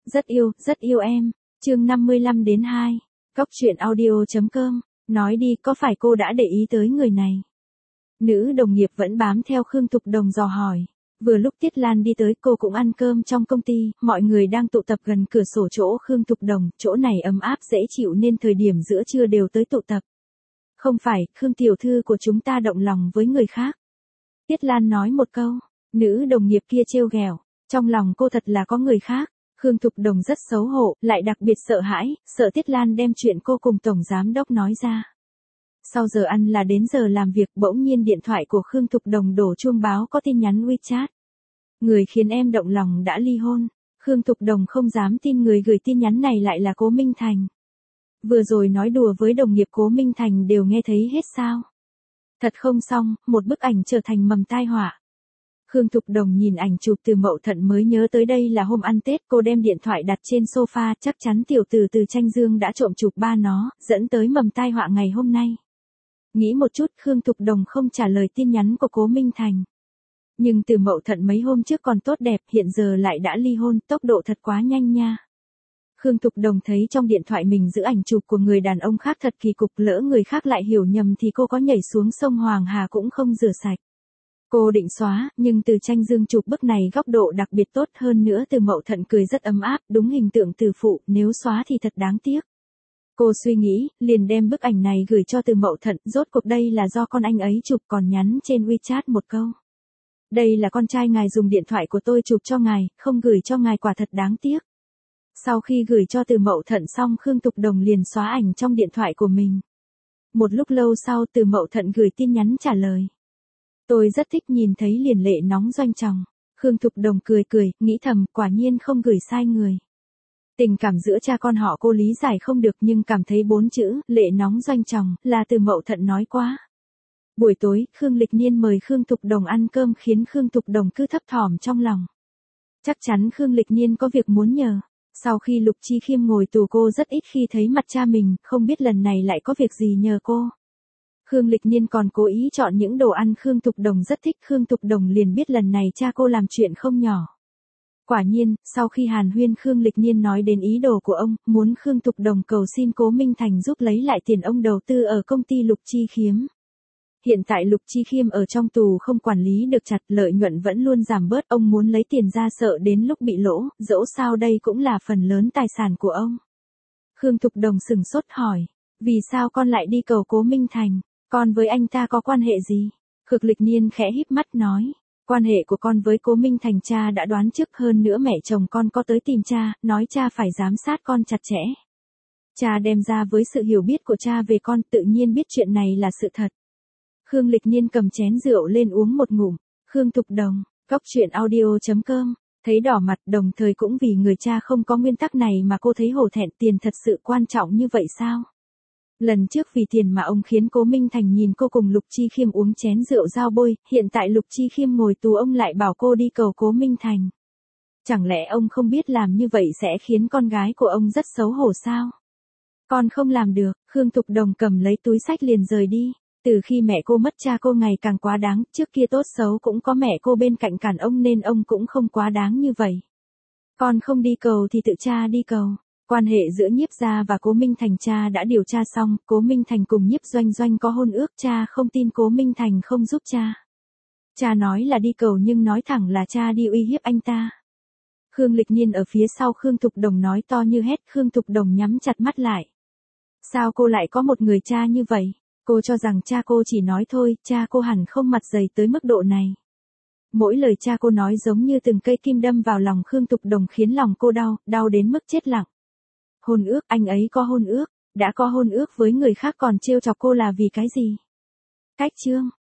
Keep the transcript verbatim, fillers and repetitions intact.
Rất yêu, rất yêu em. Chương năm mươi lăm đến hai. Cóc truyện audio chấm com. Nói đi, có phải cô đã để ý tới người này? Nữ đồng nghiệp vẫn bám theo Khương Thục Đồng dò hỏi. Vừa lúc Tiết Lan đi tới, cô cũng ăn cơm trong công ty, mọi người đang tụ tập gần cửa sổ chỗ Khương Thục Đồng, chỗ này ấm áp dễ chịu nên thời điểm giữa trưa đều tới tụ tập. Không phải, Khương tiểu thư của chúng ta động lòng với người khác. Tiết Lan nói một câu, nữ đồng nghiệp kia trêu ghẹo, trong lòng cô thật là có người khác. Khương Thục Đồng rất xấu hổ, lại đặc biệt sợ hãi, sợ Tiết Lan đem chuyện cô cùng Tổng Giám Đốc nói ra. Sau giờ ăn là đến giờ làm việc, bỗng nhiên điện thoại của Khương Thục Đồng đổ chuông báo có tin nhắn WeChat. Người khiến em động lòng đã ly hôn. Khương Thục Đồng không dám tin người gửi tin nhắn này lại là Cố Minh Thành. Vừa rồi nói đùa với đồng nghiệp Cố Minh Thành đều nghe thấy hết sao. Thật không xong, một bức ảnh trở thành mầm tai họa. Khương Thục Đồng nhìn ảnh chụp từ Mậu Thận mới nhớ tới đây là hôm ăn Tết, cô đem điện thoại đặt trên sofa, chắc chắn tiểu tử từ Tranh Dương đã trộm chụp ba nó, dẫn tới mầm tai họa ngày hôm nay. Nghĩ một chút, Khương Thục Đồng không trả lời tin nhắn của Cố Minh Thành. Nhưng từ Mậu Thận mấy hôm trước còn tốt đẹp, hiện giờ lại đã ly hôn, tốc độ thật quá nhanh nha. Khương Thục Đồng thấy trong điện thoại mình giữ ảnh chụp của người đàn ông khác thật kỳ cục, lỡ người khác lại hiểu nhầm thì cô có nhảy xuống sông Hoàng Hà cũng không rửa sạch. Cô định xóa, nhưng từ Tranh Dương chụp bức này góc độ đặc biệt tốt, hơn nữa từ Mậu Thận cười rất ấm áp, đúng hình tượng từ phụ, nếu xóa thì thật đáng tiếc. Cô suy nghĩ, liền đem bức ảnh này gửi cho từ Mậu Thận, rốt cuộc đây là do con anh ấy chụp, còn nhắn trên WeChat một câu. Đây là con trai ngài dùng điện thoại của tôi chụp cho ngài, không gửi cho ngài quả thật đáng tiếc. Sau khi gửi cho từ Mậu Thận xong, Khương Thục Đồng liền xóa ảnh trong điện thoại của mình. Một lúc lâu sau, từ Mậu Thận gửi tin nhắn trả lời. Tôi rất thích, nhìn thấy liền lệ nóng doanh tròng. Khương Thục Đồng cười cười, nghĩ thầm, quả nhiên không gửi sai người. Tình cảm giữa cha con họ cô lý giải không được, nhưng cảm thấy bốn chữ, lệ nóng doanh tròng, là từ Mậu Thận nói quá. Buổi tối, Khương Lịch Niên mời Khương Thục Đồng ăn cơm khiến Khương Thục Đồng cứ thấp thỏm trong lòng. Chắc chắn Khương Lịch Niên có việc muốn nhờ. Sau khi Lục Chi Khiêm ngồi tù cô rất ít khi thấy mặt cha mình, không biết lần này lại có việc gì nhờ cô. Khương Lịch Niên còn cố ý chọn những đồ ăn Khương Thục Đồng rất thích, Khương Thục Đồng liền biết lần này cha cô làm chuyện không nhỏ. Quả nhiên, sau khi hàn huyên, Khương Lịch Niên nói đến ý đồ của ông, muốn Khương Thục Đồng cầu xin Cố Minh Thành giúp lấy lại tiền ông đầu tư ở công ty Lục Chi Khiêm. Hiện tại Lục Chi Khiêm ở trong tù không quản lý được chặt, lợi nhuận vẫn luôn giảm bớt, ông muốn lấy tiền ra sợ đến lúc bị lỗ, dẫu sao đây cũng là phần lớn tài sản của ông. Khương Thục Đồng sừng sốt hỏi, vì sao con lại đi cầu Cố Minh Thành, con với anh ta có quan hệ gì? Khương Lịch Niên khẽ híp mắt nói, quan hệ của con với Cố Minh Thành cha đã đoán trước, hơn nữa mẹ chồng con có tới tìm cha, nói cha phải giám sát con chặt chẽ. Cha đem ra với sự hiểu biết của cha về con, tự nhiên biết chuyện này là sự thật. Khương Lịch Niên cầm chén rượu lên uống một ngụm. Khương Thục Đồng, cóc truyện audio chấm com, thấy đỏ mặt, đồng thời cũng vì người cha không có nguyên tắc này mà cô thấy hổ thẹn, tiền thật sự quan trọng như vậy sao? Lần trước vì tiền mà ông khiến Cố Minh Thành nhìn cô cùng Lục Chi Khiêm uống chén rượu giao bôi, hiện tại Lục Chi Khiêm ngồi tù ông lại bảo cô đi cầu Cố Minh Thành. Chẳng lẽ ông không biết làm như vậy sẽ khiến con gái của ông rất xấu hổ sao? Con không làm được. Khương Thục Đồng cầm lấy túi xách liền rời đi. Từ khi mẹ cô mất, cha cô ngày càng quá đáng, trước kia tốt xấu cũng có mẹ cô bên cạnh cản ông nên ông cũng không quá đáng như vậy. Con không đi cầu thì tự cha đi cầu. Quan hệ giữa Nhiếp gia và Cố Minh Thành cha đã điều tra xong, Cố Minh Thành cùng Nhiếp Doanh Doanh có hôn ước, cha không tin Cố Minh Thành không giúp cha. Cha nói là đi cầu nhưng nói thẳng là cha đi uy hiếp anh ta. Khương Lịch Niên ở phía sau Khương Thục Đồng nói to như hét, Khương Thục Đồng nhắm chặt mắt lại. Sao cô lại có một người cha như vậy? Cô cho rằng cha cô chỉ nói thôi, cha cô hẳn không mặt dày tới mức độ này. Mỗi lời cha cô nói giống như từng cây kim đâm vào lòng Khương Thục Đồng khiến lòng cô đau, đau đến mức chết lặng. Hôn ước, anh ấy có hôn ước, đã có hôn ước với người khác còn trêu chọc cô là vì cái gì? Cách chương.